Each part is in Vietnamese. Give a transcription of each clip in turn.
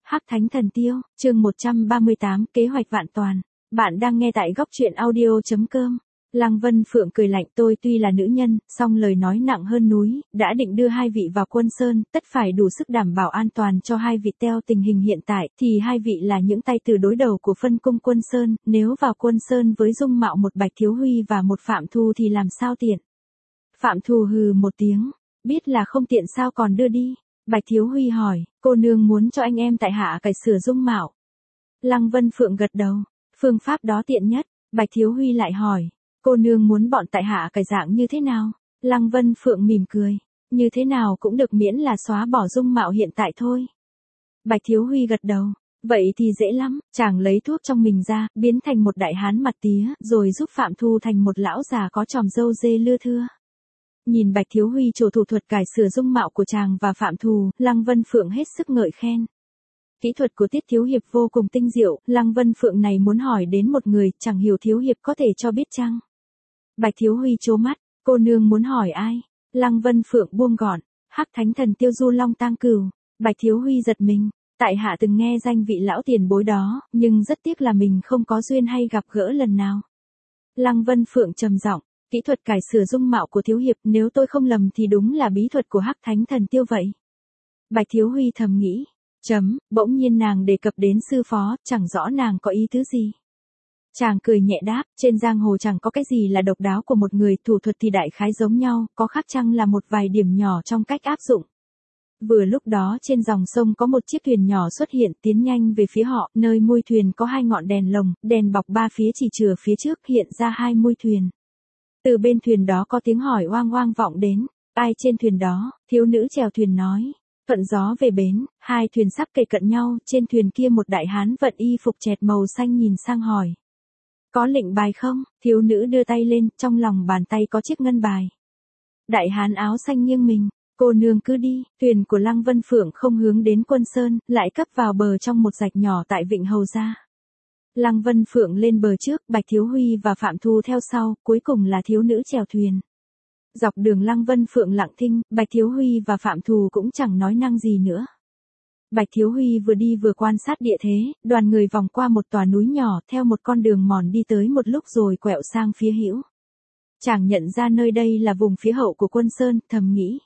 Hắc Thánh Thần Tiêu, chương 138, kế hoạch vạn toàn. Bạn đang nghe tại góc truyện audio.com. Lăng Vân Phượng cười lạnh, tôi tuy là nữ nhân, song lời nói nặng hơn núi, đã định đưa hai vị vào Quân Sơn, tất phải đủ sức đảm bảo an toàn cho hai vị. Theo tình hình hiện tại, thì hai vị là những tay từ đối đầu của phân cung Quân Sơn, nếu vào Quân Sơn với dung mạo một Bạch Thiếu Huy và một Phạm Thu thì làm sao tiện. Phạm Thu hừ một tiếng, biết là không tiện sao còn đưa đi. Bạch Thiếu Huy hỏi, cô nương muốn cho anh em tại hạ cải sửa dung mạo. Lăng Vân Phượng gật đầu, phương pháp đó tiện nhất. Bạch Thiếu Huy lại hỏi, cô nương muốn bọn tại hạ cải dạng như thế nào? Lăng Vân Phượng mỉm cười, như thế nào cũng được miễn là xóa bỏ dung mạo hiện tại thôi. Bạch Thiếu Huy gật đầu, vậy thì dễ lắm, chàng lấy thuốc trong mình ra, biến thành một đại hán mặt tía, rồi giúp Phạm Thu thành một lão già có tròm râu dê lưa thưa. Nhìn Bạch Thiếu Huy trổ thủ thuật cải sửa dung mạo của chàng và Phạm Thù, Lăng Vân Phượng hết sức ngợi khen. Kỹ thuật của Tiết Thiếu Hiệp vô cùng tinh diệu, Lăng Vân Phượng này muốn hỏi đến một người, chẳng hiểu Thiếu Hiệp có thể cho biết chăng? Bạch Thiếu Huy trố mắt, cô nương muốn hỏi ai? Lăng Vân Phượng buông gọn, Hắc Thánh Thần Tiêu Du Long Tang Cửu. Bạch Thiếu Huy giật mình, tại hạ từng nghe danh vị lão tiền bối đó, nhưng rất tiếc là mình không có duyên hay gặp gỡ lần nào. Lăng Vân Phượng trầm giọng, kỹ thuật cải sửa dung mạo của Thiếu Hiệp, nếu tôi không lầm thì đúng là bí thuật của Hắc Thánh Thần Tiêu vậy. Bạch Thiếu Huy thầm nghĩ, bỗng nhiên nàng đề cập đến sư phó, chẳng rõ nàng có ý tứ gì. Chàng cười nhẹ đáp, trên giang hồ chẳng có cái gì là độc đáo của một người, thủ thuật thì đại khái giống nhau, có khác chăng là một vài điểm nhỏ trong cách áp dụng. Vừa lúc đó trên dòng sông có một chiếc thuyền nhỏ xuất hiện, tiến nhanh về phía họ, nơi mui thuyền có hai ngọn đèn lồng, đèn bọc ba phía chỉ chừa phía trước, hiện ra hai mui thuyền. Từ bên thuyền đó có tiếng hỏi oang oang vọng đến, ai trên thuyền đó? Thiếu nữ chèo thuyền nói. Thuận gió về bến, hai thuyền sắp kề cận nhau, trên thuyền kia một đại hán vận y phục chẹt màu xanh nhìn sang hỏi. Có lệnh bài không? Thiếu nữ đưa tay lên, trong lòng bàn tay có chiếc ngân bài. Đại hán áo xanh nghiêng mình, cô nương cứ đi. Thuyền của Lăng Vân Phượng không hướng đến Quân Sơn, lại cấp vào bờ trong một rạch nhỏ tại Vịnh Hầu Gia. Lăng Vân Phượng lên bờ trước, Bạch Thiếu Huy và Phạm Thu theo sau, cuối cùng là thiếu nữ chèo thuyền. Dọc đường Lăng Vân Phượng lặng thinh, Bạch Thiếu Huy và Phạm Thù cũng chẳng nói năng gì nữa. Bạch Thiếu Huy vừa đi vừa quan sát địa thế, đoàn người vòng qua một tòa núi nhỏ, theo một con đường mòn đi tới một lúc rồi quẹo sang phía hữu. Chàng nhận ra nơi đây là vùng phía hậu của Quân Sơn, thầm nghĩ.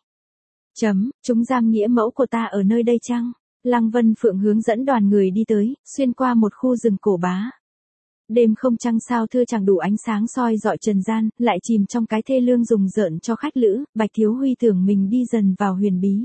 Chúng giam nghĩa mẫu của ta ở nơi đây chăng? Lăng Vân Phượng hướng dẫn đoàn người đi tới, xuyên qua một khu rừng cổ bá. Đêm không trăng sao thưa chẳng đủ ánh sáng soi dọi trần gian, lại chìm trong cái thê lương rùng rợn cho khách lữ, Bạch Thiếu Huy tưởng mình đi dần vào huyền bí.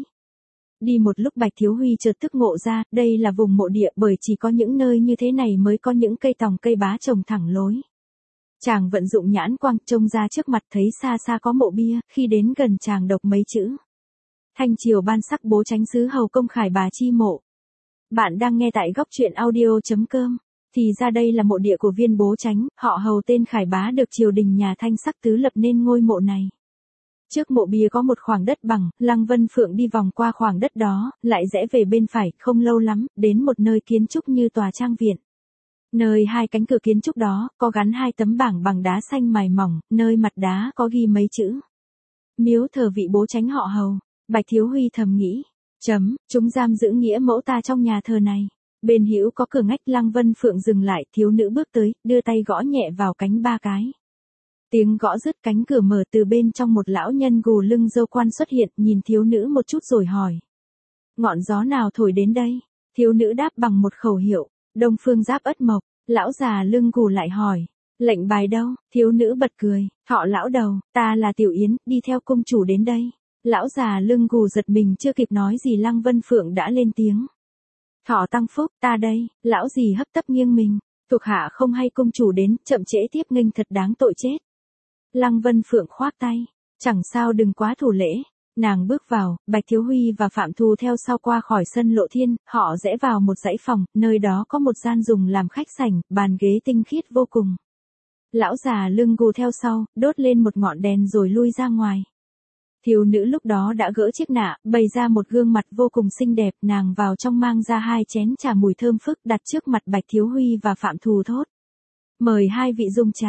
Đi một lúc Bạch Thiếu Huy chợt thức ngộ ra, đây là vùng mộ địa, bởi chỉ có những nơi như thế này mới có những cây tòng cây bá trồng thẳng lối. Chàng vận dụng nhãn quang, trông ra trước mặt thấy xa xa có mộ bia, khi đến gần chàng đọc mấy chữ. Thanh triều ban sắc bố tránh sứ hầu công Khải Bà chi mộ. Bạn đang nghe tại góc truyện audio.com. Thì ra đây là mộ địa của viên bố tránh, họ Hầu tên Khải Bá được triều đình nhà Thanh sắc tứ lập nên ngôi mộ này. Trước mộ bia có một khoảng đất bằng, Lăng Vân Phượng đi vòng qua khoảng đất đó, lại rẽ về bên phải, không lâu lắm, đến một nơi kiến trúc như tòa trang viện. Nơi hai cánh cửa kiến trúc đó, có gắn hai tấm bảng bằng đá xanh mài mỏng, nơi mặt đá có ghi mấy chữ. Miếu thờ vị bố tránh họ Hầu. Bạch Thiếu Huy thầm nghĩ. Chúng giam giữ nghĩa mẫu ta trong nhà thờ này. Bên hữu có cửa ngách, Lăng Vân Phượng dừng lại, thiếu nữ bước tới, đưa tay gõ nhẹ vào cánh ba cái. Tiếng gõ dứt, cánh cửa mở, từ bên trong một lão nhân gù lưng râu quan xuất hiện, nhìn thiếu nữ một chút rồi hỏi. Ngọn gió nào thổi đến đây? Thiếu nữ đáp bằng một khẩu hiệu, Đông Phương Giáp Ất Mộc. Lão già lưng gù lại hỏi. Lệnh bài đâu? Thiếu nữ bật cười, Thọ lão đầu, ta là Tiểu Yến, đi theo công chủ đến đây. Lão già lưng gù giật mình, chưa kịp nói gì Lăng Vân Phượng đã lên tiếng. Thọ tăng phúc, ta đây. Lão gì hấp tấp nghiêng mình, thuộc hạ không hay công chủ đến, chậm trễ tiếp nghênh thật đáng tội chết. Lăng Vân Phượng khoác tay, chẳng sao đừng quá thủ lễ. Nàng bước vào, Bạch Thiếu Huy và Phạm Thu theo sau qua khỏi sân Lộ Thiên, họ rẽ vào một dãy phòng, nơi đó có một gian dùng làm khách sảnh, bàn ghế tinh khiết vô cùng. Lão già lưng gù theo sau, đốt lên một ngọn đèn rồi lui ra ngoài. Thiếu nữ lúc đó đã gỡ chiếc nạ, bày ra một gương mặt vô cùng xinh đẹp, nàng vào trong mang ra hai chén trà mùi thơm phức đặt trước mặt Bạch Thiếu Huy và Phạm Thù thốt. Mời hai vị dùng trà.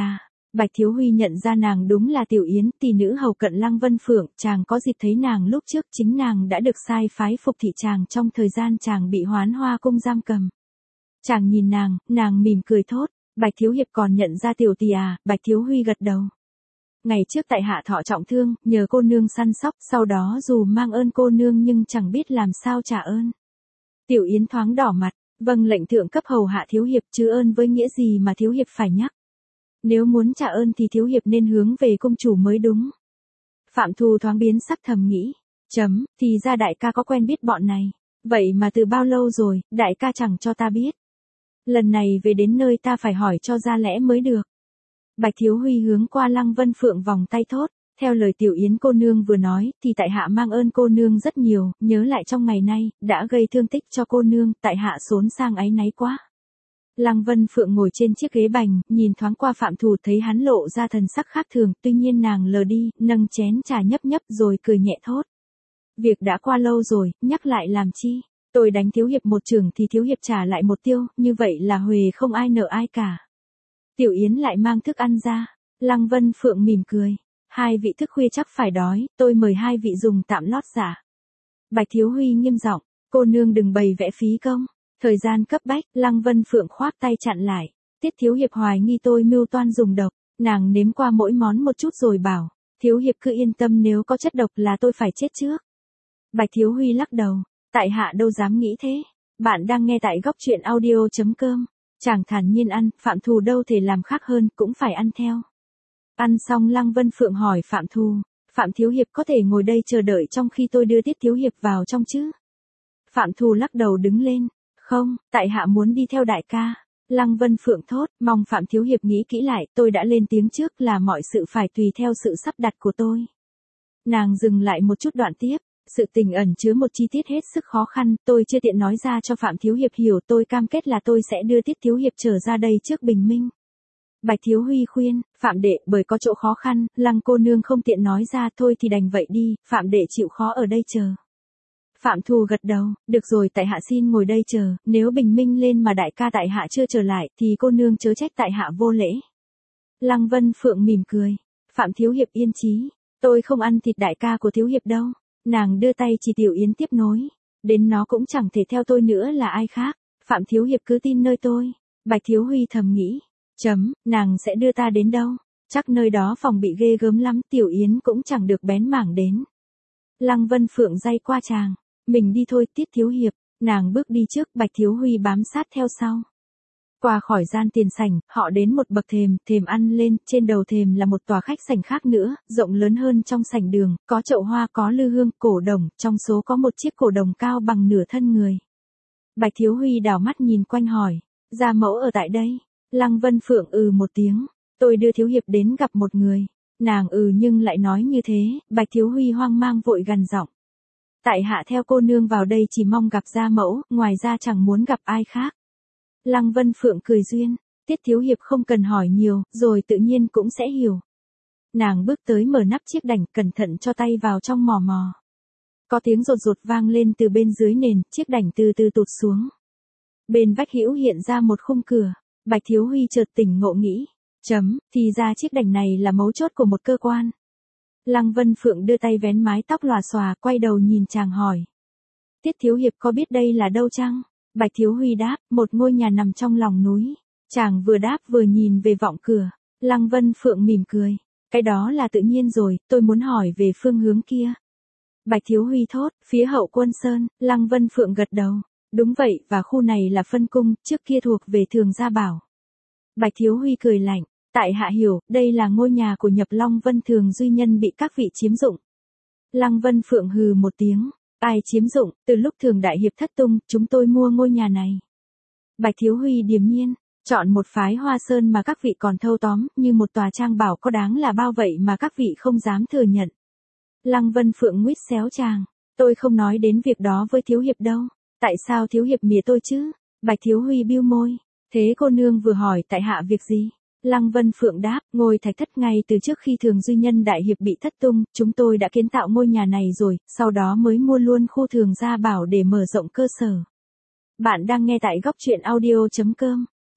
Bạch Thiếu Huy nhận ra nàng đúng là Tiểu Yến, tỷ nữ hầu cận Lăng Vân Phượng, chàng có dịp thấy nàng lúc trước chính nàng đã được sai phái phục thị chàng trong thời gian chàng bị Hoán Hoa cung giam cầm. Chàng nhìn nàng mỉm cười thốt, Bạch Thiếu Hiệp còn nhận ra tiểu tỷ à, Bạch Thiếu Huy gật đầu. Ngày trước tại hạ thọ trọng thương, nhờ cô nương săn sóc, sau đó dù mang ơn cô nương nhưng chẳng biết làm sao trả ơn. Tiểu Yến thoáng đỏ mặt, vâng lệnh thượng cấp hầu hạ Thiếu Hiệp chứ ơn với nghĩa gì mà Thiếu Hiệp phải nhắc. Nếu muốn trả ơn thì Thiếu Hiệp nên hướng về công chủ mới đúng. Phạm Thù thoáng biến sắc thầm nghĩ, thì ra đại ca có quen biết bọn này, vậy mà từ bao lâu rồi, đại ca chẳng cho ta biết. Lần này về đến nơi ta phải hỏi cho ra lẽ mới được. Bạch Thiếu Huy hướng qua Lăng Vân Phượng vòng tay thốt, theo lời Tiểu Yến cô nương vừa nói, thì tại hạ mang ơn cô nương rất nhiều, nhớ lại trong ngày nay, đã gây thương tích cho cô nương, tại hạ xốn sang áy náy quá. Lăng Vân Phượng ngồi trên chiếc ghế bành, nhìn thoáng qua Phạm Thù thấy hắn lộ ra thần sắc khác thường, tuy nhiên nàng lờ đi, nâng chén trà nhấp nhấp rồi cười nhẹ thốt. Việc đã qua lâu rồi, nhắc lại làm chi, tôi đánh Thiếu Hiệp một chưởng thì Thiếu Hiệp trả lại một tiêu, như vậy là huề không ai nợ ai cả. Tiểu Yến lại mang thức ăn ra, Lăng Vân Phượng mỉm cười, hai vị thức khuya chắc phải đói, tôi mời hai vị dùng tạm lót giả. Bạch Thiếu Huy nghiêm giọng, cô nương đừng bày vẽ phí công. Thời gian cấp bách, Lăng Vân Phượng khoác tay chặn lại. Tiết Thiếu Hiệp hoài nghi tôi mưu toan dùng độc, nàng nếm qua mỗi món một chút rồi bảo, Thiếu Hiệp cứ yên tâm nếu có chất độc là tôi phải chết trước. Bạch Thiếu Huy lắc đầu, tại hạ đâu dám nghĩ thế. Bạn đang nghe tại góc truyện audio.com. Chàng thản nhiên ăn, Phạm Thù đâu thể làm khác hơn, cũng phải ăn theo. Ăn xong Lăng Vân Phượng hỏi Phạm Thù, Phạm Thiếu Hiệp có thể ngồi đây chờ đợi trong khi tôi đưa Tiết Thiếu Hiệp vào trong chứ? Phạm Thù lắc đầu đứng lên. Không, tại hạ muốn đi theo đại ca. Lăng Vân Phượng thốt, mong Phạm Thiếu Hiệp nghĩ kỹ lại, tôi đã lên tiếng trước là mọi sự phải tùy theo sự sắp đặt của tôi. Nàng dừng lại một chút đoạn tiếp, sự tình ẩn chứa một chi tiết hết sức khó khăn, tôi chưa tiện nói ra cho Phạm Thiếu Hiệp hiểu, tôi cam kết là tôi sẽ đưa Tiết Thiếu Hiệp trở ra đây trước bình minh. Bạch Thiếu Huy khuyên, Phạm đệ, bởi có chỗ khó khăn, Lăng cô nương không tiện nói ra, thôi thì đành vậy đi, Phạm đệ chịu khó ở đây chờ. Phạm Thù gật đầu, được rồi tại hạ xin ngồi đây chờ, nếu bình minh lên mà đại ca tại hạ chưa trở lại, thì cô nương chớ trách tại hạ vô lễ. Lăng Vân Phượng mỉm cười, Phạm Thiếu Hiệp yên chí, tôi không ăn thịt đại ca của Thiếu Hiệp đâu. Nàng đưa tay chỉ Tiểu Yến tiếp nối, đến nó cũng chẳng thể theo tôi nữa là ai khác, Phạm Thiếu Hiệp cứ tin nơi tôi. Bạch Thiếu Huy thầm nghĩ, nàng sẽ đưa ta đến đâu, chắc nơi đó phòng bị ghê gớm lắm, Tiểu Yến cũng chẳng được bén mảng đến. Lăng Vân Phượng day qua chàng, mình đi thôi Tiết Thiếu Hiệp, nàng bước đi trước, Bạch Thiếu Huy bám sát theo sau. Qua khỏi gian tiền sảnh, họ đến một bậc thềm ăn lên, trên đầu thềm là một tòa khách sảnh khác nữa, rộng lớn hơn trong sảnh đường, có chậu hoa, có lư hương, cổ đồng, trong số có một chiếc cổ đồng cao bằng nửa thân người. Bạch Thiếu Huy đảo mắt nhìn quanh hỏi, gia mẫu ở tại đây. Lăng Vân Phượng một tiếng, tôi đưa Thiếu Hiệp đến gặp một người. Nàng nhưng lại nói như thế, Bạch Thiếu Huy hoang mang vội gằn giọng. Tại hạ theo cô nương vào đây chỉ mong gặp gia mẫu, ngoài ra chẳng muốn gặp ai khác. Lăng Vân Phượng cười duyên, Tiết Thiếu Hiệp không cần hỏi nhiều, rồi tự nhiên cũng sẽ hiểu. Nàng bước tới mở nắp chiếc đảnh, cẩn thận cho tay vào trong mò mò. Có tiếng rột rột vang lên từ bên dưới nền, chiếc đảnh từ từ tụt xuống. Bên vách hữu hiện ra một khung cửa, Bạch Thiếu Huy chợt tỉnh ngộ nghĩ, thì ra chiếc đảnh này là mấu chốt của một cơ quan. Lăng Vân Phượng đưa tay vén mái tóc lòa xòa, quay đầu nhìn chàng hỏi. Tiết Thiếu Hiệp có biết đây là đâu chăng? Bạch Thiếu Huy đáp, một ngôi nhà nằm trong lòng núi. Chàng vừa đáp vừa nhìn về vọng cửa. Lăng Vân Phượng mỉm cười. Cái đó là tự nhiên rồi, tôi muốn hỏi về phương hướng kia. Bạch Thiếu Huy thốt, phía Hậu Quân Sơn. Lăng Vân Phượng gật đầu. Đúng vậy, và khu này là phân cung, trước kia thuộc về Thường Gia Bảo. Bạch Thiếu Huy cười lạnh. Tại hạ hiểu, đây là ngôi nhà của Nhập Long Vân Thường Duy Nhân bị các vị chiếm dụng. Lăng Vân Phượng hừ một tiếng. Ai chiếm dụng, từ lúc Thường Đại Hiệp thất tung, chúng tôi mua ngôi nhà này. Bạch Thiếu Huy điềm nhiên, chọn một phái hoa sơn mà các vị còn thâu tóm, như một tòa trang bảo có đáng là bao vậy mà các vị không dám thừa nhận. Lăng Vân Phượng nguýt xéo chàng, tôi không nói đến việc đó với Thiếu Hiệp đâu. Tại sao Thiếu Hiệp mỉa tôi chứ? Bạch Thiếu Huy bĩu môi, thế cô nương vừa hỏi tại hạ việc gì? Lăng Vân Phượng đáp, ngôi Thạch Thất ngay từ trước khi Thường Duy Nhân Đại Hiệp bị thất tung, chúng tôi đã kiến tạo ngôi nhà này rồi, sau đó mới mua luôn khu Thường Gia Bảo để mở rộng cơ sở. Bạn đang nghe tại góc truyện audio.com.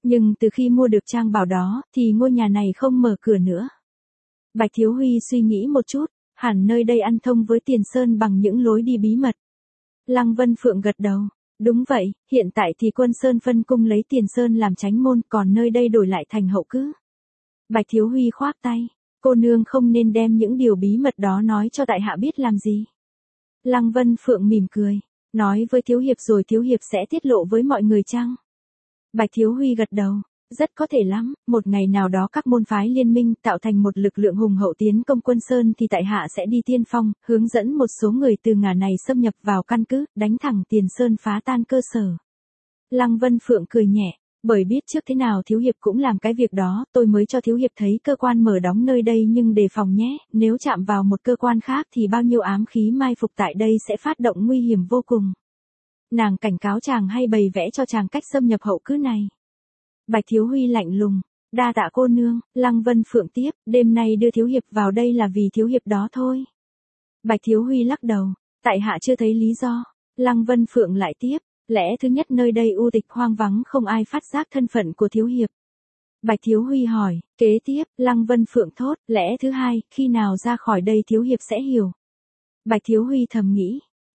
Nhưng từ khi mua được trang bảo đó, thì ngôi nhà này không mở cửa nữa. Bạch Thiếu Huy suy nghĩ một chút, hẳn nơi đây ăn thông với Tiền Sơn bằng những lối đi bí mật. Lăng Vân Phượng gật đầu. Đúng vậy, hiện tại thì Quân Sơn phân cung lấy Tiền Sơn làm chánh môn, còn nơi đây đổi lại thành hậu cứ. Bạch Thiếu Huy khoác tay. Cô nương không nên đem những điều bí mật đó nói cho tại hạ biết làm gì. Lăng Vân Phượng mỉm cười. Nói với Thiếu Hiệp rồi Thiếu Hiệp sẽ tiết lộ với mọi người chăng? Bạch Thiếu Huy gật đầu. Rất có thể lắm, một ngày nào đó các môn phái liên minh tạo thành một lực lượng hùng hậu tiến công Quân Sơn thì tại hạ sẽ đi tiên phong, hướng dẫn một số người từ ngả này xâm nhập vào căn cứ, đánh thẳng Tiền Sơn phá tan cơ sở. Lăng Vân Phượng cười nhẹ, bởi biết trước thế nào Thiếu Hiệp cũng làm cái việc đó, tôi mới cho Thiếu Hiệp thấy cơ quan mở đóng nơi đây, nhưng đề phòng nhé, nếu chạm vào một cơ quan khác thì bao nhiêu ám khí mai phục tại đây sẽ phát động nguy hiểm vô cùng. Nàng cảnh cáo chàng hay bày vẽ cho chàng cách xâm nhập hậu cứ này. Bạch Thiếu Huy lạnh lùng, đa tạ cô nương. Lăng Vân Phượng tiếp, đêm nay đưa Thiếu Hiệp vào đây là vì Thiếu Hiệp đó thôi. Bạch Thiếu Huy lắc đầu, tại hạ chưa thấy lý do. Lăng Vân Phượng lại tiếp, lẽ thứ nhất nơi đây u tịch hoang vắng, không ai phát giác thân phận của Thiếu Hiệp. Bạch Thiếu Huy hỏi, kế tiếp, Lăng Vân Phượng thốt, lẽ thứ hai, khi nào ra khỏi đây Thiếu Hiệp sẽ hiểu. Bạch Thiếu Huy thầm nghĩ,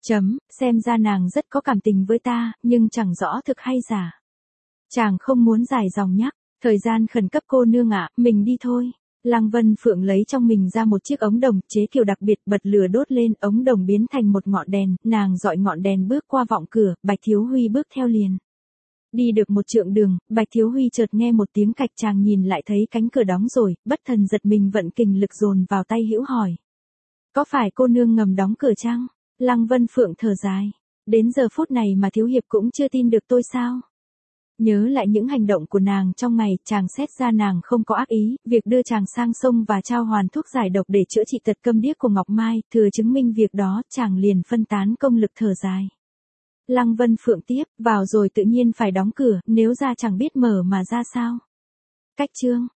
xem ra nàng rất có cảm tình với ta, nhưng chẳng rõ thực hay giả. Chàng không muốn dài dòng nhắc, thời gian khẩn cấp cô nương ạ, mình đi thôi. Lăng Vân Phượng lấy trong mình ra một chiếc ống đồng chế kiểu đặc biệt, bật lửa đốt lên, ống đồng biến thành một ngọn đèn, nàng dọi ngọn đèn bước qua vọng cửa, Bạch Thiếu Huy bước theo liền. Đi được một trượng đường, Bạch Thiếu Huy chợt nghe một tiếng cạch, chàng nhìn lại thấy cánh cửa đóng rồi, bất thần giật mình vận kình lực dồn vào tay hữu hỏi. Có phải cô nương ngầm đóng cửa chăng? Lăng Vân Phượng thở dài. Đến giờ phút này mà Thiếu Hiệp cũng chưa tin được tôi sao? Nhớ lại những hành động của nàng trong ngày, chàng xét ra nàng không có ác ý, việc đưa chàng sang sông và trao hoàn thuốc giải độc để chữa trị tật câm điếc của Ngọc Mai, thừa chứng minh việc đó, chàng liền phân tán công lực thở dài. Lăng Vân Phượng tiếp, vào rồi tự nhiên phải đóng cửa, nếu ra chẳng biết mở mà ra sao. Cách chương